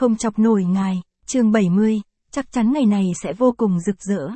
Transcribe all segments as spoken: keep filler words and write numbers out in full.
không chọc nổi ngài, chương bảy mươi, chắc chắn ngày này sẽ vô cùng rực rỡ.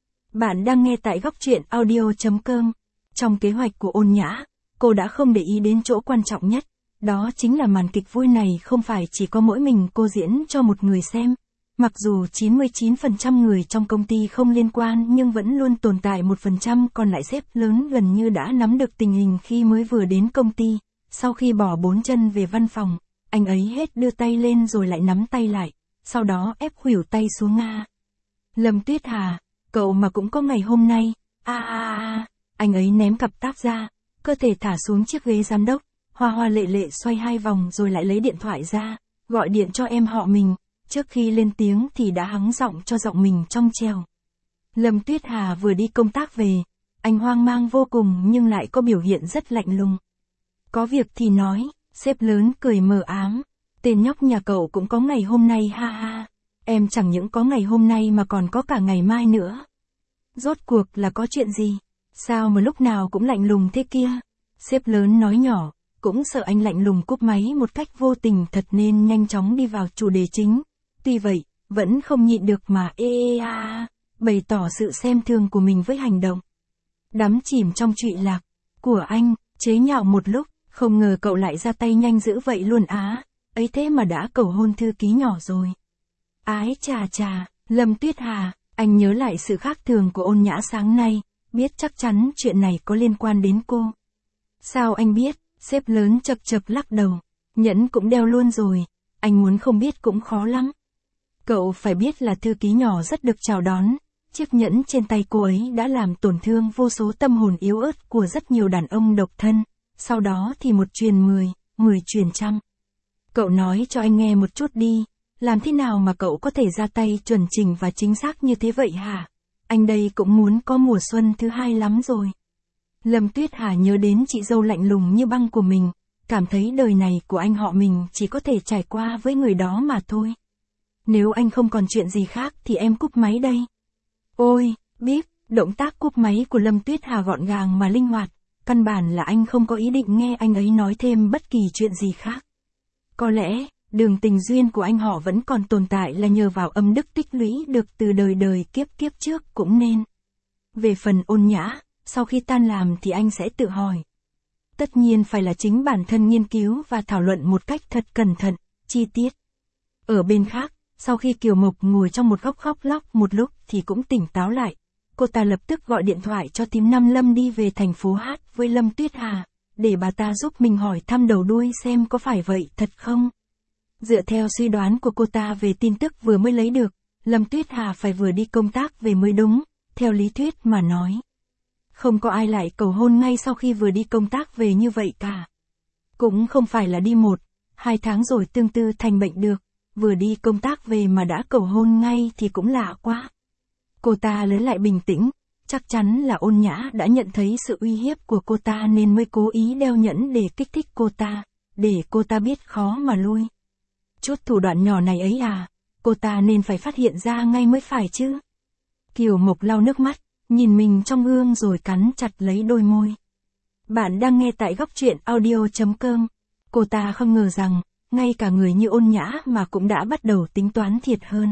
Bạn đang nghe tại góc truyện audio chấm com. Trong kế hoạch của Ôn Nhã, cô đã không để ý đến chỗ quan trọng nhất, đó chính là màn kịch vui này không phải chỉ có mỗi mình cô diễn cho một người xem. Mặc dù chín mươi chín phần trăm người trong công ty không liên quan nhưng vẫn luôn tồn tại một phần trăm còn lại. Sếp lớn gần như đã nắm được tình hình khi mới vừa đến công ty. Sau khi bỏ bốn chân về văn phòng, anh ấy hết đưa tay lên rồi lại nắm tay lại, sau đó ép khuỷu tay xuống Nga. Lâm Tuyết Hà, cậu mà cũng có ngày hôm nay, a a a, anh ấy ném cặp táp ra, cơ thể thả xuống chiếc ghế giám đốc, hoa hoa lệ lệ xoay hai vòng rồi lại lấy điện thoại ra, gọi điện cho em họ mình, trước khi lên tiếng thì đã hắng giọng cho giọng mình trong trèo. Lâm Tuyết Hà vừa đi công tác về, anh hoang mang vô cùng nhưng lại có biểu hiện rất lạnh lùng. Có việc thì nói, sếp lớn cười mờ ám, tên nhóc nhà cậu cũng có ngày hôm nay ha ha, em chẳng những có ngày hôm nay mà còn có cả ngày mai nữa. Rốt cuộc là có chuyện gì? Sao mà lúc nào cũng lạnh lùng thế kia? Sếp lớn nói nhỏ, cũng sợ anh lạnh lùng cúp máy một cách vô tình thật nên nhanh chóng đi vào chủ đề chính. Tuy vậy, vẫn không nhịn được mà ê ê a a, bày tỏ sự xem thường của mình với hành động. Đắm chìm trong trụy lạc của anh, chế nhạo một lúc, không ngờ cậu lại ra tay nhanh dữ vậy luôn á, ấy thế mà đã cầu hôn thư ký nhỏ rồi. Ái chà chà, Lâm Tuyết Hà, anh nhớ lại sự khác thường của Ôn Nhã sáng nay, biết chắc chắn chuyện này có liên quan đến cô. Sao anh biết? Sếp lớn chập chập lắc đầu, nhẫn cũng đeo luôn rồi, anh muốn không biết cũng khó lắm. Cậu phải biết là thư ký nhỏ rất được chào đón, chiếc nhẫn trên tay cô ấy đã làm tổn thương vô số tâm hồn yếu ớt của rất nhiều đàn ông độc thân, sau đó thì một truyền mười, mười truyền trăm. Cậu nói cho anh nghe một chút đi, làm thế nào mà cậu có thể ra tay chuẩn chỉnh và chính xác như thế vậy hả? Anh đây cũng muốn có mùa xuân thứ hai lắm rồi. Lâm Tuyết Hà nhớ đến chị dâu lạnh lùng như băng của mình, cảm thấy đời này của anh họ mình chỉ có thể trải qua với người đó mà thôi. Nếu anh không còn chuyện gì khác thì em cúp máy đây. Ôi, bíp, động tác cúp máy của Lâm Tuyết Hà gọn gàng mà linh hoạt, căn bản là anh không có ý định nghe anh ấy nói thêm bất kỳ chuyện gì khác. Có lẽ, đường tình duyên của anh họ vẫn còn tồn tại là nhờ vào âm đức tích lũy được từ đời đời kiếp kiếp trước cũng nên. Về phần Ôn Nhã, sau khi tan làm thì anh sẽ tự hỏi. Tất nhiên phải là chính bản thân nghiên cứu và thảo luận một cách thật cẩn thận, chi tiết. Ở bên khác, sau khi Kiều Mộc ngồi trong một góc khóc lóc một lúc thì cũng tỉnh táo lại. Cô ta lập tức gọi điện thoại cho thím Năm Lâm đi về thành phố hát với Lâm Tuyết Hà, để bà ta giúp mình hỏi thăm đầu đuôi xem có phải vậy thật không. Dựa theo suy đoán của cô ta về tin tức vừa mới lấy được, Lâm Tuyết Hà phải vừa đi công tác về mới đúng, theo lý thuyết mà nói. Không có ai lại cầu hôn ngay sau khi vừa đi công tác về như vậy cả. Cũng không phải là đi một, hai tháng rồi tương tư thành bệnh được, vừa đi công tác về mà đã cầu hôn ngay thì cũng lạ quá. Cô ta lấy lại bình tĩnh, chắc chắn là Ôn Nhã đã nhận thấy sự uy hiếp của cô ta nên mới cố ý đeo nhẫn để kích thích cô ta, để cô ta biết khó mà lui. Chút thủ đoạn nhỏ này ấy à, cô ta nên phải phát hiện ra ngay mới phải chứ. Kiều Mộc lau nước mắt, nhìn mình trong gương rồi cắn chặt lấy đôi môi. Bạn đang nghe tại góc truyện audio chấm com. Cô ta không ngờ rằng, ngay cả người như Ôn Nhã mà cũng đã bắt đầu tính toán thiệt hơn.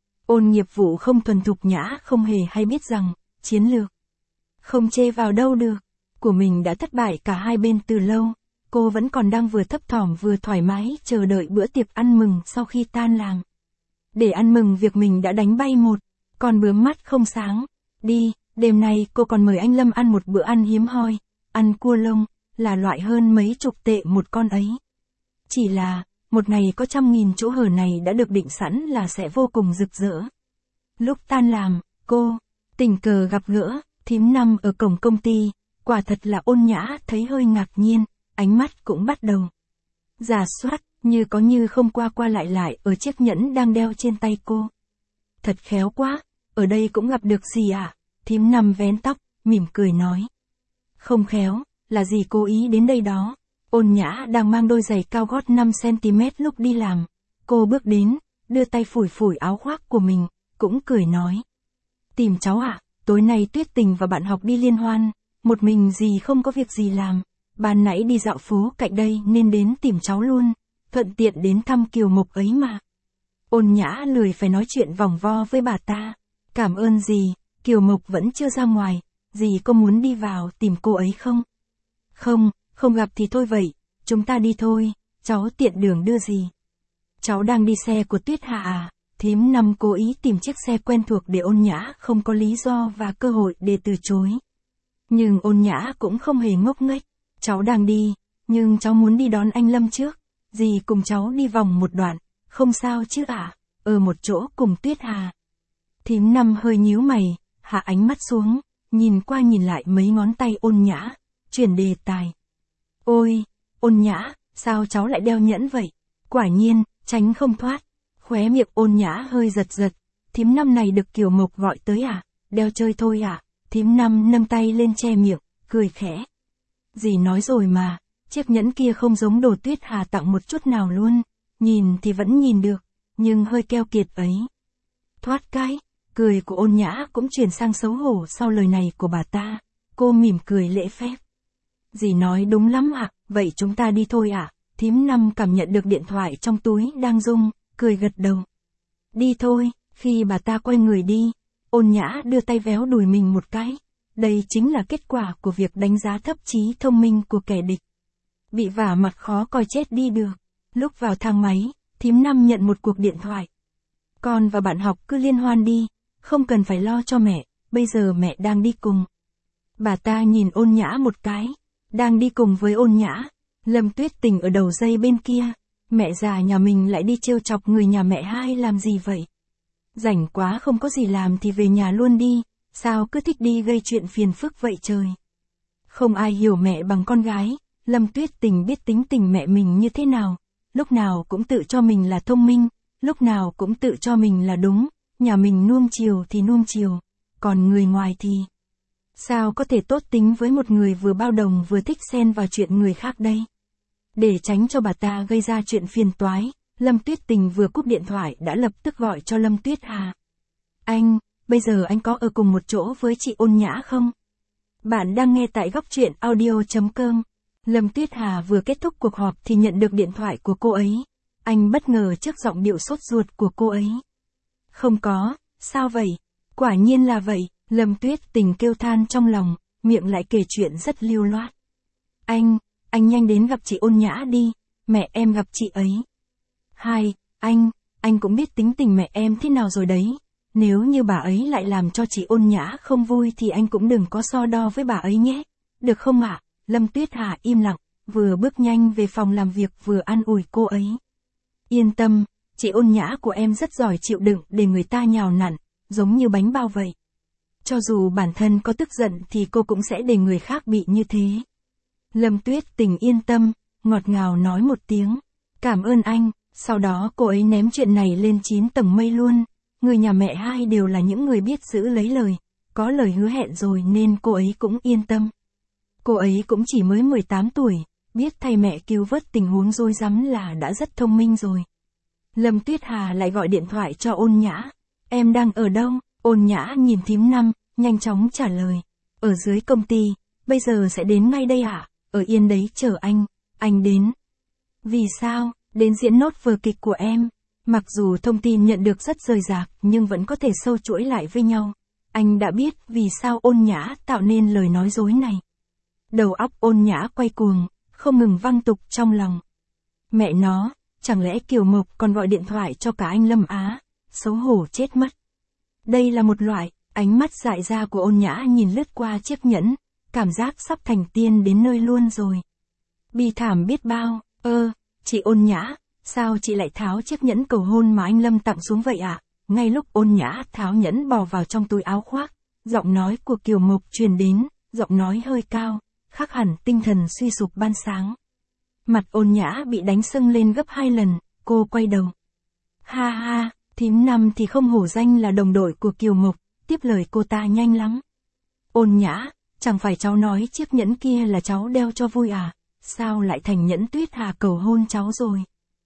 Ôn nghiệp vụ không thuần thục Nhã không hề hay biết rằng, chiến lược không chê vào đâu được, của mình đã thất bại cả hai bên từ lâu. Cô vẫn còn đang vừa thấp thỏm vừa thoải mái chờ đợi bữa tiệc ăn mừng sau khi tan làm. Để ăn mừng việc mình đã đánh bay một, còn bướm mắt không sáng. Đi, đêm nay cô còn mời anh Lâm ăn một bữa ăn hiếm hoi, ăn cua lông, là loại hơn mấy chục tệ một con ấy. Chỉ là, một ngày có trăm nghìn chỗ hở này đã được định sẵn là sẽ vô cùng rực rỡ. Lúc tan làm, cô, tình cờ gặp gỡ, thím Năm ở cổng công ty, quả thật là Ôn Nhã thấy hơi ngạc nhiên, ánh mắt cũng bắt đầu rà soát, như có như không qua qua lại lại ở chiếc nhẫn đang đeo trên tay cô. Thật khéo quá, ở đây cũng gặp được gì à? Thím Năm vén tóc, mỉm cười nói. Không khéo, là gì cố ý đến đây đó. Ôn Nhã đang mang đôi giày cao gót năm xăng-ti-mét lúc đi làm. Cô bước đến, đưa tay phủi phủi áo khoác của mình, cũng cười nói. Tìm cháu ạ, à, tối nay Tuyết Tình và bạn học đi liên hoan, một mình gì không có việc gì làm. Ban nãy đi dạo phố cạnh đây nên đến tìm cháu luôn, thuận tiện đến thăm Kiều Mộc ấy mà. Ôn Nhã lười phải nói chuyện vòng vo với bà ta. Cảm ơn dì, Kiều Mộc vẫn chưa ra ngoài, dì có muốn đi vào tìm cô ấy không? Không, không gặp thì thôi vậy, chúng ta đi thôi, cháu tiện đường đưa dì. Cháu đang đi xe của Tuyết Hà à? Thím Năm cố ý tìm chiếc xe quen thuộc để Ôn Nhã không có lý do và cơ hội để từ chối. Nhưng Ôn Nhã cũng không hề ngốc nghếch. Cháu đang đi, nhưng cháu muốn đi đón anh Lâm trước. Dì cùng cháu đi vòng một đoạn, không sao chứ ạ, à? Ở một chỗ cùng Tuyết Hà. Thím Năm hơi nhíu mày, hạ ánh mắt xuống, nhìn qua nhìn lại mấy ngón tay Ôn Nhã, chuyển đề tài. Ôi, Ôn Nhã, sao cháu lại đeo nhẫn vậy? Quả nhiên, tránh không thoát. Khóe miệng Ôn Nhã hơi giật giật. Thím Năm này được Kiều Mộc gọi tới à? Đeo chơi thôi à? Thím Năm nâng tay lên che miệng, cười khẽ. Dì nói rồi mà, chiếc nhẫn kia không giống đồ Tuyết Hà tặng một chút nào luôn. Nhìn thì vẫn nhìn được, nhưng hơi keo kiệt ấy. Thoát cái, cười của Ôn Nhã cũng chuyển sang xấu hổ sau lời này của bà ta. Cô mỉm cười lễ phép. Dì nói đúng lắm ạ, à, vậy chúng ta đi thôi ạ. À? Thím Năm cảm nhận được điện thoại trong túi đang rung, cười gật đầu. Đi thôi, khi bà ta quay người đi, Ôn Nhã đưa tay véo đùi mình một cái. Đây chính là kết quả của việc đánh giá thấp trí thông minh của kẻ địch. Bị vả mặt khó coi chết đi được. Lúc vào thang máy, thím Năm nhận một cuộc điện thoại. Con và bạn học cứ liên hoan đi, không cần phải lo cho mẹ, bây giờ mẹ đang đi cùng. Bà ta nhìn Ôn Nhã một cái, đang đi cùng với Ôn Nhã. Lâm Tuyết Tình ở đầu dây bên kia, mẹ già nhà mình lại đi trêu chọc người nhà mẹ hai làm gì vậy? Rảnh quá không có gì làm thì về nhà luôn đi, sao cứ thích đi gây chuyện phiền phức vậy trời? Không ai hiểu mẹ bằng con gái, Lâm Tuyết Tình biết tính tình mẹ mình như thế nào, lúc nào cũng tự cho mình là thông minh, lúc nào cũng tự cho mình là đúng, nhà mình nuông chiều thì nuông chiều, còn người ngoài thì... Sao có thể tốt tính với một người vừa bao đồng vừa thích xen vào chuyện người khác đây? Để tránh cho bà ta gây ra chuyện phiền toái, Lâm Tuyết Tình vừa cúp điện thoại đã lập tức gọi cho Lâm Tuyết Hà. Anh, bây giờ anh có ở cùng một chỗ với chị Ôn Nhã không? Bạn đang nghe tại góc truyện audio chấm com. Lâm Tuyết Hà vừa kết thúc cuộc họp thì nhận được điện thoại của cô ấy. Anh bất ngờ trước giọng điệu sốt ruột của cô ấy. Không có, sao vậy? Quả nhiên là vậy, Lâm Tuyết Tình kêu than trong lòng, miệng lại kể chuyện rất lưu loát. Anh, anh nhanh đến gặp chị Ôn Nhã đi, mẹ em gặp chị ấy. Hai, anh, anh cũng biết tính tình mẹ em thế nào rồi đấy. Nếu như bà ấy lại làm cho chị Ôn Nhã không vui thì anh cũng đừng có so đo với bà ấy nhé. Được không ạ? À? Lâm Tuyết Hà im lặng, vừa bước nhanh về phòng làm việc vừa an ủi cô ấy. Yên tâm, chị Ôn Nhã của em rất giỏi chịu đựng để người ta nhào nặn, giống như bánh bao vậy. Cho dù bản thân có tức giận thì cô cũng sẽ để người khác bị như thế. Lâm Tuyết Tình yên tâm, ngọt ngào nói một tiếng. Cảm ơn anh, sau đó cô ấy ném chuyện này lên chín tầng mây luôn. Người nhà mẹ hai đều là những người biết giữ lấy lời, có lời hứa hẹn rồi nên cô ấy cũng yên tâm. Cô ấy cũng chỉ mới mười tám tuổi, biết thay mẹ cứu vớt tình huống rối rắm là đã rất thông minh rồi. Lâm Tuyết Hà lại gọi điện thoại cho Ôn Nhã. Em đang ở đâu? Ôn Nhã nhìn thím Năm, nhanh chóng trả lời. Ở dưới công ty, bây giờ sẽ đến ngay đây ạ, à? Ở yên đấy chờ anh, anh đến. Vì sao? Đến diễn nốt vở kịch của em. Mặc dù thông tin nhận được rất rời rạc nhưng vẫn có thể sâu chuỗi lại với nhau. Anh đã biết vì sao Ôn Nhã tạo nên lời nói dối này. Đầu óc Ôn Nhã quay cuồng, không ngừng văng tục trong lòng. Mẹ nó, chẳng lẽ Kiều Mộc còn gọi điện thoại cho cả anh Lâm Á, xấu hổ chết mất. Đây là một loại, ánh mắt dại ra của Ôn Nhã nhìn lướt qua chiếc nhẫn, cảm giác sắp thành tiên đến nơi luôn rồi. Bi thảm biết bao, ơ, chị Ôn Nhã, sao chị lại tháo chiếc nhẫn cầu hôn mà anh Lâm tặng xuống vậy ạ? À? Ngay lúc Ôn Nhã tháo nhẫn bỏ vào trong túi áo khoác, giọng nói của Kiều Mộc truyền đến, giọng nói hơi cao, khác hẳn tinh thần suy sụp ban sáng. Mặt Ôn Nhã bị đánh sưng lên gấp hai lần, cô quay đầu. Ha ha, thím Năm thì không hổ danh là đồng đội của Kiều Mộc, tiếp lời cô ta nhanh lắm. Ôn Nhã, chẳng phải cháu nói chiếc nhẫn kia là cháu đeo cho vui à, sao lại thành nhẫn Tuyết Hà cầu hôn cháu rồi?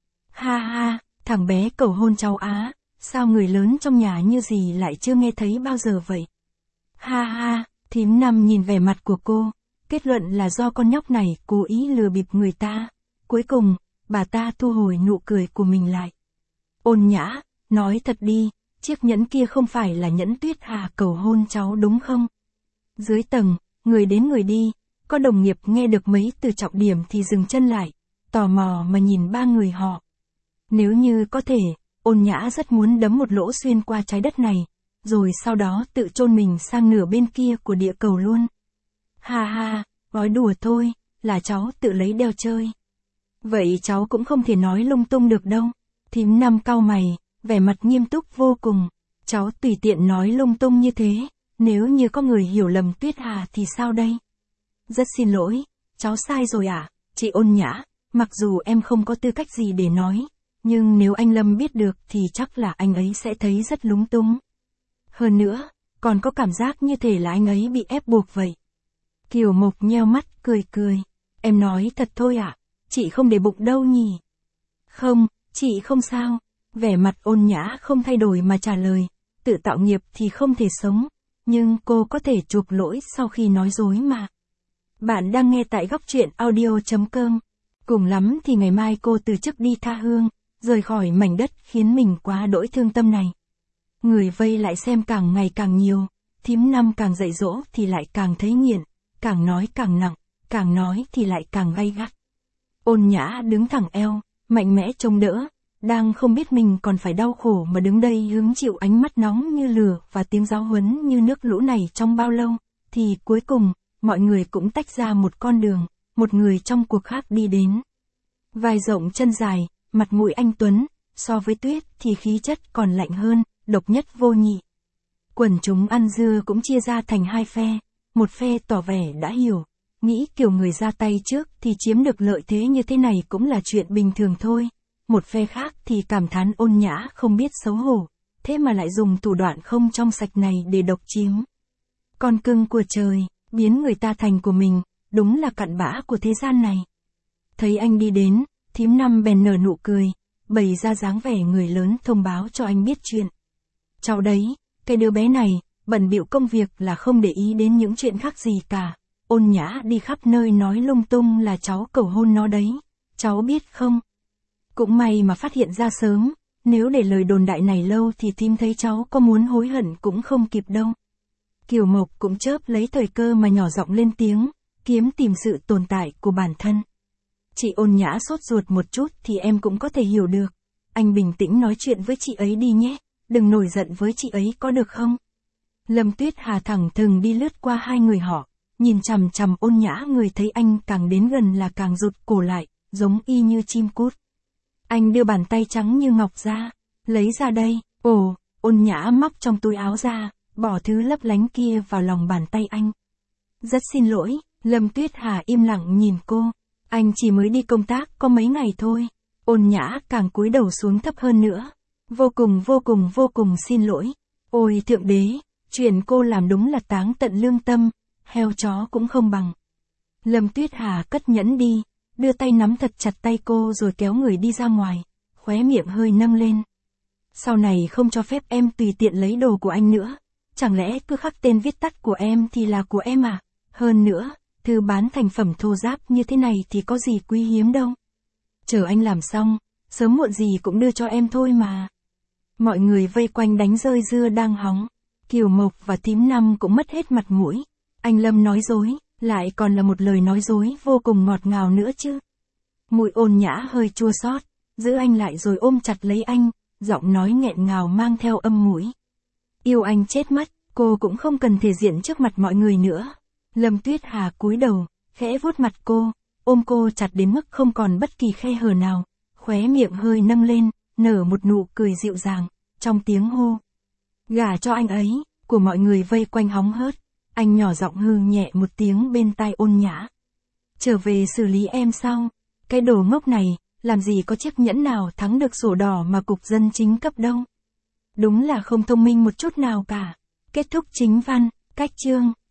Ha ha, thằng bé cầu hôn cháu á, sao người lớn trong nhà như gì lại chưa nghe thấy bao giờ vậy? Ha ha, thím Năm nhìn vẻ mặt của cô, kết luận là do con nhóc này cố ý lừa bịp người ta. Cuối cùng, bà ta thu hồi nụ cười của mình lại. Ôn Nhã, nói thật đi, chiếc nhẫn kia không phải là nhẫn Tuyết Hà cầu hôn cháu đúng không? Dưới tầng, người đến người đi, có đồng nghiệp nghe được mấy từ trọng điểm thì dừng chân lại, tò mò mà nhìn ba người họ. Nếu như có thể, Ôn Nhã rất muốn đấm một lỗ xuyên qua trái đất này, rồi sau đó tự chôn mình sang nửa bên kia của địa cầu luôn. Ha ha, gói đùa thôi, là cháu tự lấy đeo chơi. Vậy cháu cũng không thể nói lung tung được đâu. Thím Năm cau mày, vẻ mặt nghiêm túc vô cùng. Cháu tùy tiện nói lung tung như thế, nếu như có người hiểu lầm Tuyết Hà thì sao đây? Rất xin lỗi, cháu sai rồi ạ, à? Chị Ôn Nhã, mặc dù em không có tư cách gì để nói, nhưng nếu anh Lâm biết được thì chắc là anh ấy sẽ thấy rất lúng túng. Hơn nữa, còn có cảm giác như thể là anh ấy bị ép buộc vậy. Kiều Mộc nheo mắt, cười cười. Em nói thật thôi ạ, à? Chị không để bụng đâu nhỉ? Không, chị không sao. Vẻ mặt Ôn Nhã không thay đổi mà trả lời, tự tạo nghiệp thì không thể sống, nhưng cô có thể chuộc lỗi sau khi nói dối mà. Bạn đang nghe tại góc truyện audio chấm com. Cùng lắm thì ngày mai cô từ chức đi tha hương, rời khỏi mảnh đất khiến mình quá đỗi thương tâm này. Người vây lại xem càng ngày càng nhiều, thím Năm càng dạy dỗ thì lại càng thấy nghiện, càng nói càng nặng, càng nói thì lại càng gay gắt. Ôn Nhã đứng thẳng eo, mạnh mẽ chống đỡ, đang không biết mình còn phải đau khổ mà đứng đây hứng chịu ánh mắt nóng như lửa và tiếng giáo huấn như nước lũ này trong bao lâu, thì cuối cùng, mọi người cũng tách ra một con đường, một người trong cuộc khác đi đến. Vai rộng chân dài, mặt mũi anh tuấn, so với Tuyết thì khí chất còn lạnh hơn, độc nhất vô nhị. Quần chúng ăn dưa cũng chia ra thành hai phe, một phe tỏ vẻ đã hiểu, nghĩ kiểu người ra tay trước thì chiếm được lợi thế như thế này cũng là chuyện bình thường thôi. Một phe khác thì cảm thán Ôn Nhã không biết xấu hổ, thế mà lại dùng thủ đoạn không trong sạch này để độc chiếm. Con cưng của trời, biến người ta thành của mình, đúng là cặn bã của thế gian này. Thấy anh đi đến, thím Năm bèn nở nụ cười, bày ra dáng vẻ người lớn thông báo cho anh biết chuyện. Cháu đấy, cái đứa bé này, bận bịu công việc là không để ý đến những chuyện khác gì cả. Ôn Nhã đi khắp nơi nói lung tung là cháu cầu hôn nó đấy, cháu biết không? Cũng may mà phát hiện ra sớm, nếu để lời đồn đại này lâu thì thím thấy cháu có muốn hối hận cũng không kịp đâu. Kiều Mộc cũng chớp lấy thời cơ mà nhỏ giọng lên tiếng, kiếm tìm sự tồn tại của bản thân. Chị Ôn Nhã sốt ruột một chút thì em cũng có thể hiểu được. Anh bình tĩnh nói chuyện với chị ấy đi nhé, đừng nổi giận với chị ấy có được không? Lâm Tuyết Hà thẳng thừng đi lướt qua hai người họ, nhìn chằm chằm Ôn Nhã, người thấy anh càng đến gần là càng rụt cổ lại, giống y như chim cút. Anh đưa bàn tay trắng như ngọc ra, lấy ra đây, ồ, Ôn Nhã móc trong túi áo ra, bỏ thứ lấp lánh kia vào lòng bàn tay anh. Rất xin lỗi, Lâm Tuyết Hà im lặng nhìn cô, anh chỉ mới đi công tác có mấy ngày thôi. Ôn Nhã càng cúi đầu xuống thấp hơn nữa, vô cùng vô cùng vô cùng xin lỗi. Ôi thượng đế, chuyện cô làm đúng là táng tận lương tâm, heo chó cũng không bằng. Lâm Tuyết Hà cất nhẫn đi, đưa tay nắm thật chặt tay cô rồi kéo người đi ra ngoài, khóe miệng hơi nâng lên. Sau này không cho phép em tùy tiện lấy đồ của anh nữa, chẳng lẽ cứ khắc tên viết tắt của em thì là của em à? Hơn nữa, thư bán thành phẩm thô ráp như thế này thì có gì quý hiếm đâu. Chờ anh làm xong, sớm muộn gì cũng đưa cho em thôi mà. Mọi người vây quanh đánh rơi dưa đang hóng, Kiều Mộc và thím Năm cũng mất hết mặt mũi. Anh Lâm nói dối, lại còn là một lời nói dối vô cùng ngọt ngào nữa chứ. Mùi Ôn Nhã hơi chua xót, giữ anh lại rồi ôm chặt lấy anh, giọng nói nghẹn ngào mang theo âm mũi. Yêu anh chết mất, cô cũng không cần thể diện trước mặt mọi người nữa. Lâm Tuyết Hà cúi đầu, khẽ vuốt mặt cô, ôm cô chặt đến mức không còn bất kỳ khe hở nào, khóe miệng hơi nâng lên, nở một nụ cười dịu dàng, trong tiếng hô. Gả cho anh ấy, của mọi người vây quanh hóng hớt, anh nhỏ giọng hừ nhẹ một tiếng bên tai Ôn Nhã. Trở về xử lý em sau, cái đồ ngốc này, làm gì có chiếc nhẫn nào thắng được sổ đỏ mà cục dân chính cấp đâu. Đúng là không thông minh một chút nào cả. Kết thúc chính văn, cách chương.